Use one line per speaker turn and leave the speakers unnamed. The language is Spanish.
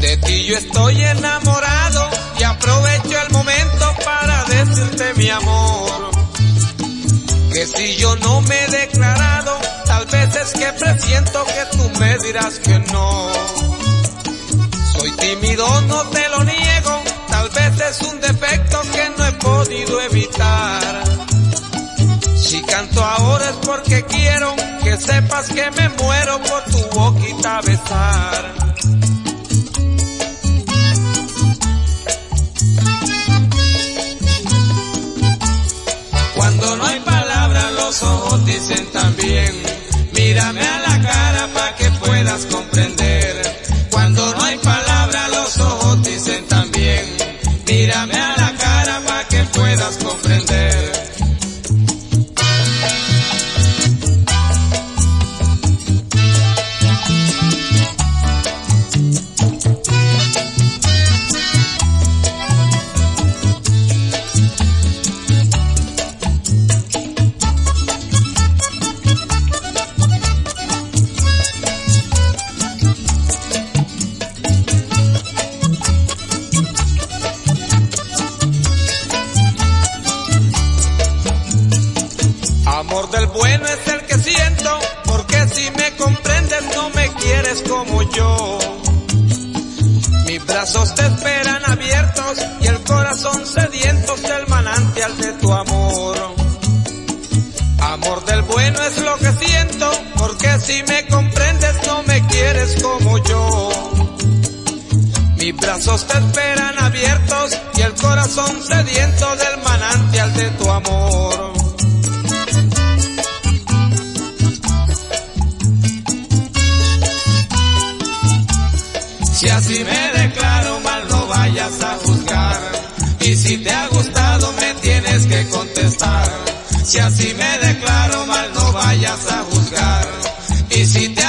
De ti yo estoy enamorado y aprovecho el momento para decirte mi amor, que si yo no me he declarado, tal vez es que presiento que tú me dirás que no. Soy tímido, no te lo niego, tal vez es un defecto que no he podido evitar. Si canto ahora es porque quiero que sepas que me muero por tu boquita a besar. Cuando no hay palabras los ojos dicen también, mírame a la cara pa' que puedas comprender. Cuando no hay palabras los ojos dicen también, mírame a la cara pa' que puedas comprender. Amor del bueno es el que siento, porque si me comprendes no me quieres como yo. Mis brazos te esperan abiertos y el corazón sedientos del manantial de tu amor. Amor del bueno es lo que siento, porque si me comprendes no me quieres como yo. Mis brazos te esperan abiertos y el corazón sediento del manantial de tu amor. Si así me declaro mal no vayas a juzgar, y si te ha gustado me tienes que contestar. Si así me declaro mal no vayas a juzgar, y si te